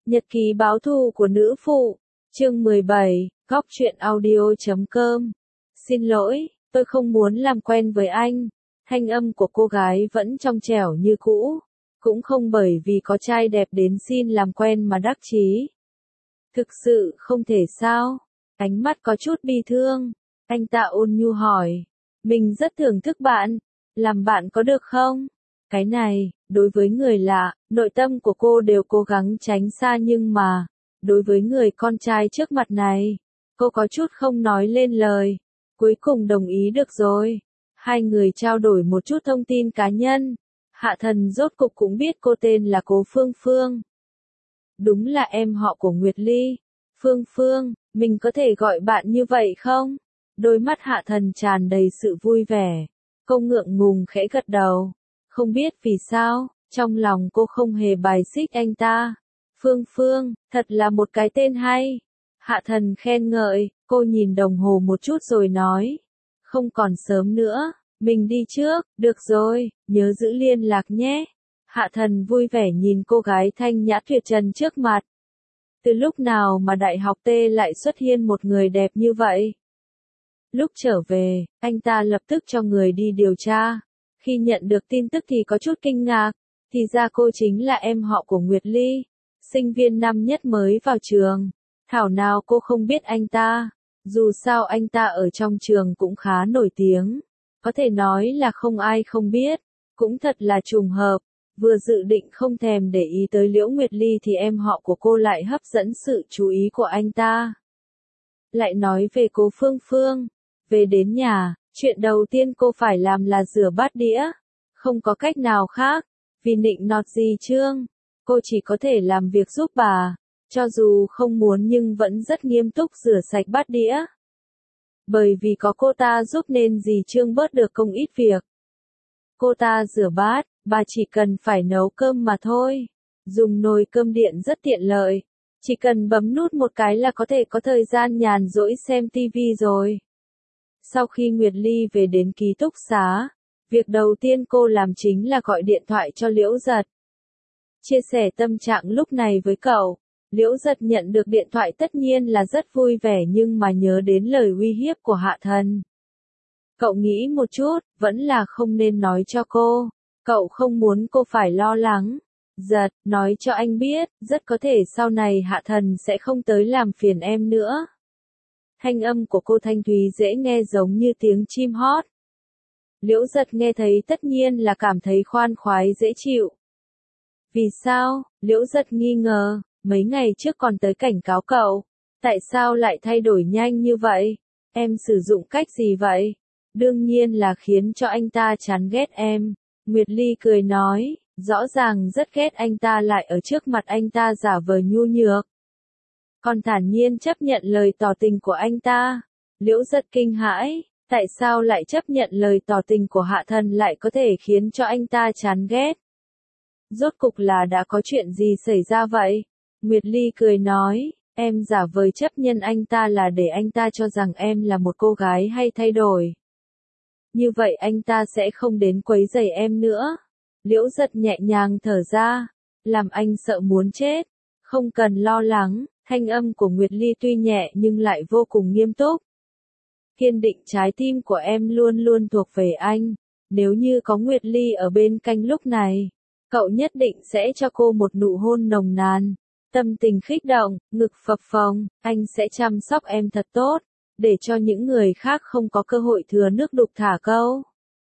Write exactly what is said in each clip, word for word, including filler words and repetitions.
Nhật ký báo thù của nữ phụ, chương mười bảy, góc truyện audio chấm com. Xin lỗi, tôi không muốn làm quen với anh. Thanh âm của cô gái vẫn trong trẻo như cũ, cũng không bởi vì có trai đẹp đến xin làm quen mà đắc chí. Thực sự không thể sao? Ánh mắt có chút bi thương, anh ta ôn nhu hỏi. Mình rất thưởng thức bạn, làm bạn có được không? Cái này, đối với người lạ, nội tâm của cô đều cố gắng tránh xa nhưng mà, đối với người con trai trước mặt này, cô có chút không nói lên lời. Cuối cùng đồng ý được rồi. Hai người trao đổi một chút thông tin cá nhân. Hạ Thần rốt cục cũng biết cô tên là Cố Phương Phương. Đúng là em họ của Nguyệt Ly. Phương Phương, mình có thể gọi bạn như vậy không? Đôi mắt Hạ Thần tràn đầy sự vui vẻ. Cô ngượng ngùng khẽ gật đầu. Không biết vì sao, trong lòng cô không hề bài xích anh ta. Phương Phương, thật là một cái tên hay. Hạ Thần khen ngợi, cô nhìn đồng hồ một chút rồi nói. Không còn sớm nữa, mình đi trước, được rồi, nhớ giữ liên lạc nhé. Hạ Thần vui vẻ nhìn cô gái thanh nhã tuyệt trần trước mặt. Từ lúc nào mà đại học T lại xuất hiện một người đẹp như vậy? Lúc trở về, anh ta lập tức cho người đi điều tra. Khi nhận được tin tức thì có chút kinh ngạc, thì ra cô chính là em họ của Nguyệt Ly, sinh viên năm nhất mới vào trường. Thảo nào cô không biết anh ta, dù sao anh ta ở trong trường cũng khá nổi tiếng, có thể nói là không ai không biết, cũng thật là trùng hợp, vừa dự định không thèm để ý tới Liễu Nguyệt Ly thì em họ của cô lại hấp dẫn sự chú ý của anh ta. Lại nói về Cố Phương Phương, về đến nhà, chuyện đầu tiên cô phải làm là rửa bát đĩa, không có cách nào khác, vì nịnh nọt Dì Trương, cô chỉ có thể làm việc giúp bà. Cho dù không muốn nhưng vẫn rất nghiêm túc rửa sạch bát đĩa. Bởi vì có cô ta giúp nên dì Trương bớt được không ít việc. Cô ta rửa bát, bà chỉ cần phải nấu cơm mà thôi. Dùng nồi cơm điện rất tiện lợi. Chỉ cần bấm nút một cái là có thể có thời gian nhàn rỗi xem tivi rồi. Sau khi Nguyệt Ly về đến ký túc xá, việc đầu tiên cô làm chính là gọi điện thoại cho Liễu Giật. Chia sẻ tâm trạng lúc này với cậu. Liễu Giật nhận được điện thoại tất nhiên là rất vui vẻ nhưng mà nhớ đến lời uy hiếp của Hạ Thần. Cậu nghĩ một chút, vẫn là không nên nói cho cô. Cậu không muốn cô phải lo lắng. Giật, nói cho anh biết, rất có thể sau này Hạ Thần sẽ không tới làm phiền em nữa. Thanh âm của cô thanh thúy dễ nghe giống như tiếng chim hót. Liễu Giật nghe thấy tất nhiên là cảm thấy khoan khoái dễ chịu. Vì sao? Liễu Giật nghi ngờ. Mấy ngày trước còn tới cảnh cáo cậu, tại sao lại thay đổi nhanh như vậy? Em sử dụng cách gì vậy? Đương nhiên là khiến cho anh ta chán ghét em. Nguyệt Ly cười nói, rõ ràng rất ghét anh ta lại ở trước mặt anh ta giả vờ nhu nhược. Còn thản nhiên chấp nhận lời tỏ tình của anh ta. Liễu Giật kinh hãi, tại sao lại chấp nhận lời tỏ tình của Hạ Thần lại có thể khiến cho anh ta chán ghét? Rốt cục là đã có chuyện gì xảy ra vậy? Nguyệt Ly cười nói, em giả vờ chấp nhận anh ta là để anh ta cho rằng em là một cô gái hay thay đổi. Như vậy anh ta sẽ không đến quấy rầy em nữa. Liễu Giật nhẹ nhàng thở ra, làm anh sợ muốn chết. Không cần lo lắng, thanh âm của Nguyệt Ly tuy nhẹ nhưng lại vô cùng nghiêm túc. Kiên định trái tim của em luôn luôn thuộc về anh. Nếu như có Nguyệt Ly ở bên cạnh lúc này, cậu nhất định sẽ cho cô một nụ hôn nồng nàn. Tâm tình kích động, ngực phập phồng, anh sẽ chăm sóc em thật tốt, để cho những người khác không có cơ hội thừa nước đục thả câu.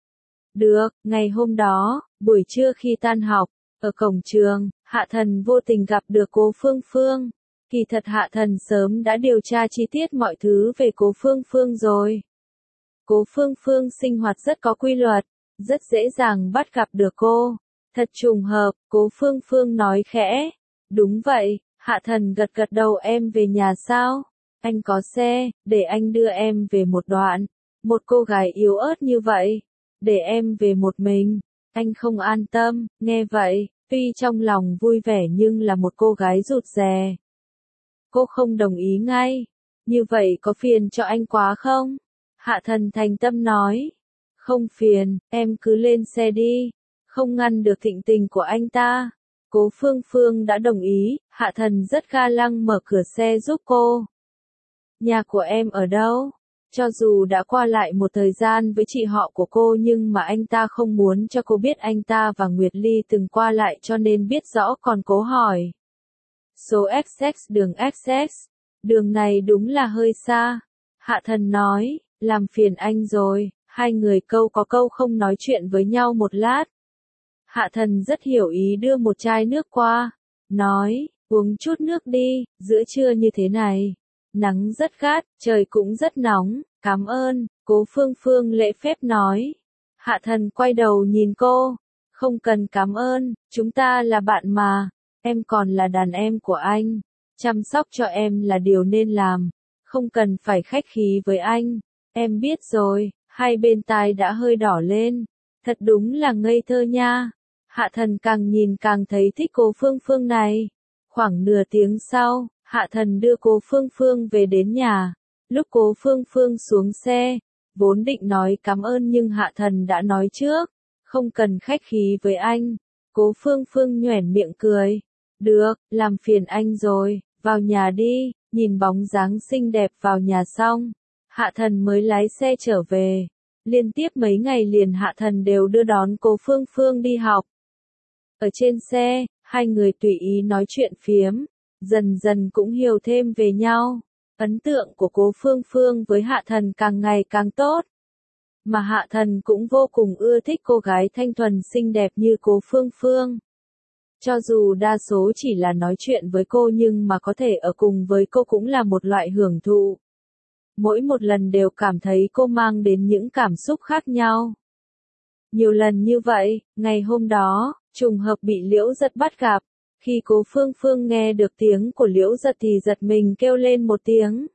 Được, ngày hôm đó, buổi trưa khi tan học, ở cổng trường, Hạ Thần vô tình gặp được Cố Phương Phương. Kỳ thật Hạ Thần sớm đã điều tra chi tiết mọi thứ về Cố Phương Phương rồi. Cố Phương Phương sinh hoạt rất có quy luật, rất dễ dàng bắt gặp được cô. Thật trùng hợp, Cố Phương Phương nói khẽ. Đúng vậy, Hạ Thần gật gật đầu. Em về nhà sao? Anh có xe, để anh đưa em về một đoạn. Một cô gái yếu ớt như vậy, để em về một mình, anh không an tâm. Nghe vậy, tuy trong lòng vui vẻ nhưng là một cô gái rụt rè. Cô không đồng ý ngay. Như vậy có phiền cho anh quá không? Hạ Thần thành tâm nói. Không phiền, em cứ lên xe đi. Không ngăn được thịnh tình của anh ta. Cố Phương Phương đã đồng ý, Hạ Thần rất ga lăng mở cửa xe giúp cô. Nhà của em ở đâu? Cho dù đã qua lại một thời gian với chị họ của cô nhưng mà anh ta không muốn cho cô biết anh ta và Nguyệt Ly từng qua lại cho nên biết rõ còn cố hỏi. Số ích ích, đường ích ích. Đường này đúng là hơi xa. Hạ Thần nói, làm phiền anh rồi, hai người câu có câu không nói chuyện với nhau một lát. Hạ Thần rất hiểu ý đưa một chai nước qua, nói, uống chút nước đi, giữa trưa như thế này. Nắng rất gắt, trời cũng rất nóng, cảm ơn, Cố Phương Phương lễ phép nói. Hạ Thần quay đầu nhìn cô, không cần cảm ơn, chúng ta là bạn mà, em còn là đàn em của anh, chăm sóc cho em là điều nên làm, không cần phải khách khí với anh, em biết rồi, hai bên tai đã hơi đỏ lên, thật đúng là ngây thơ nha. Hạ Thần càng nhìn càng thấy thích Cố Phương Phương này. Khoảng nửa tiếng sau, Hạ Thần đưa Cố Phương Phương về đến nhà. Lúc Cố Phương Phương xuống xe, vốn định nói cảm ơn nhưng Hạ Thần đã nói trước, không cần khách khí với anh. Cố Phương Phương nhoẻn miệng cười. Được, làm phiền anh rồi, vào nhà đi, nhìn bóng dáng xinh đẹp vào nhà xong. Hạ Thần mới lái xe trở về. Liên tiếp mấy ngày liền Hạ Thần đều đưa đón Cố Phương Phương đi học. Ở trên xe, hai người tùy ý nói chuyện phiếm, dần dần cũng hiểu thêm về nhau. Ấn tượng của Cố Phương Phương với Hạ Thần càng ngày càng tốt. Mà Hạ Thần cũng vô cùng ưa thích cô gái thanh thuần xinh đẹp như Cố Phương Phương. Cho dù đa số chỉ là nói chuyện với cô nhưng mà có thể ở cùng với cô cũng là một loại hưởng thụ. Mỗi một lần đều cảm thấy cô mang đến những cảm xúc khác nhau. Nhiều lần như vậy, ngày hôm đó, trùng hợp bị Liễu Giật bắt gặp. Khi Cố Phương Phương nghe được tiếng của Liễu Giật thì giật mình kêu lên một tiếng.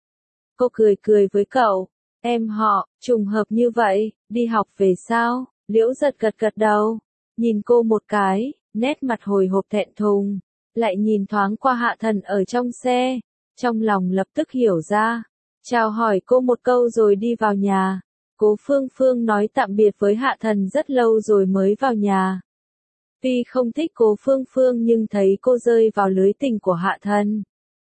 Cô cười cười với cậu, em họ, trùng hợp như vậy, đi học về sao? Liễu Giật gật gật đầu, nhìn cô một cái, nét mặt hồi hộp thẹn thùng, lại nhìn thoáng qua Hạ Thần ở trong xe, trong lòng lập tức hiểu ra, chào hỏi cô một câu rồi đi vào nhà. Cố Phương Phương nói tạm biệt với Hạ Thần rất lâu rồi mới vào nhà. Tuy không thích Cố Phương Phương nhưng thấy cô rơi vào lưới tình của Hạ Thần.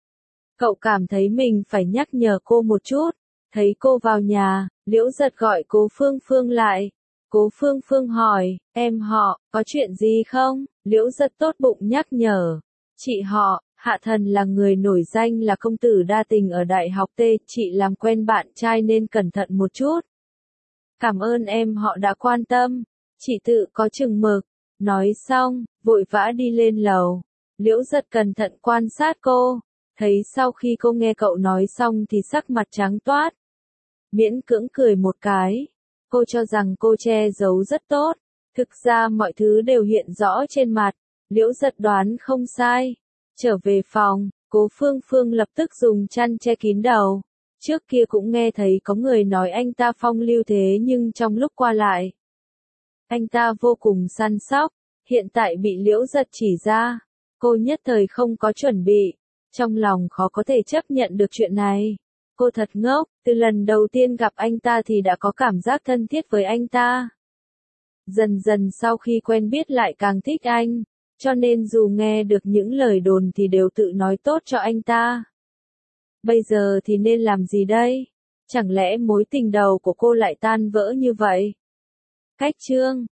Cậu cảm thấy mình phải nhắc nhở cô một chút. Thấy cô vào nhà, Liễu Giật gọi Cố Phương Phương lại. Cố Phương Phương hỏi, em họ, có chuyện gì không? Liễu Giật tốt bụng nhắc nhở. Chị họ, Hạ Thần là người nổi danh là công tử đa tình ở Đại học T, chị làm quen bạn trai nên cẩn thận một chút. Cảm ơn em họ đã quan tâm, chị tự có chừng mực. Nói xong, vội vã đi lên lầu. Liễu Giật cẩn thận quan sát cô, thấy sau khi cô nghe cậu nói xong thì sắc mặt trắng toát. Miễn cưỡng cười một cái. Cô cho rằng cô che giấu rất tốt, thực ra mọi thứ đều hiện rõ trên mặt. Liễu Giật đoán không sai. Trở về phòng, Cố Phương Phương lập tức dùng chăn che kín đầu. Trước kia cũng nghe thấy có người nói anh ta phong lưu thế nhưng trong lúc qua lại, anh ta vô cùng săn sóc, hiện tại bị Liễu Giật chỉ ra. Cô nhất thời không có chuẩn bị, trong lòng khó có thể chấp nhận được chuyện này. Cô thật ngốc, từ lần đầu tiên gặp anh ta thì đã có cảm giác thân thiết với anh ta. Dần dần sau khi quen biết lại càng thích anh, cho nên dù nghe được những lời đồn thì đều tự nói tốt cho anh ta. Bây giờ thì nên làm gì đây? Chẳng lẽ mối tình đầu của cô lại tan vỡ như vậy? Cách chương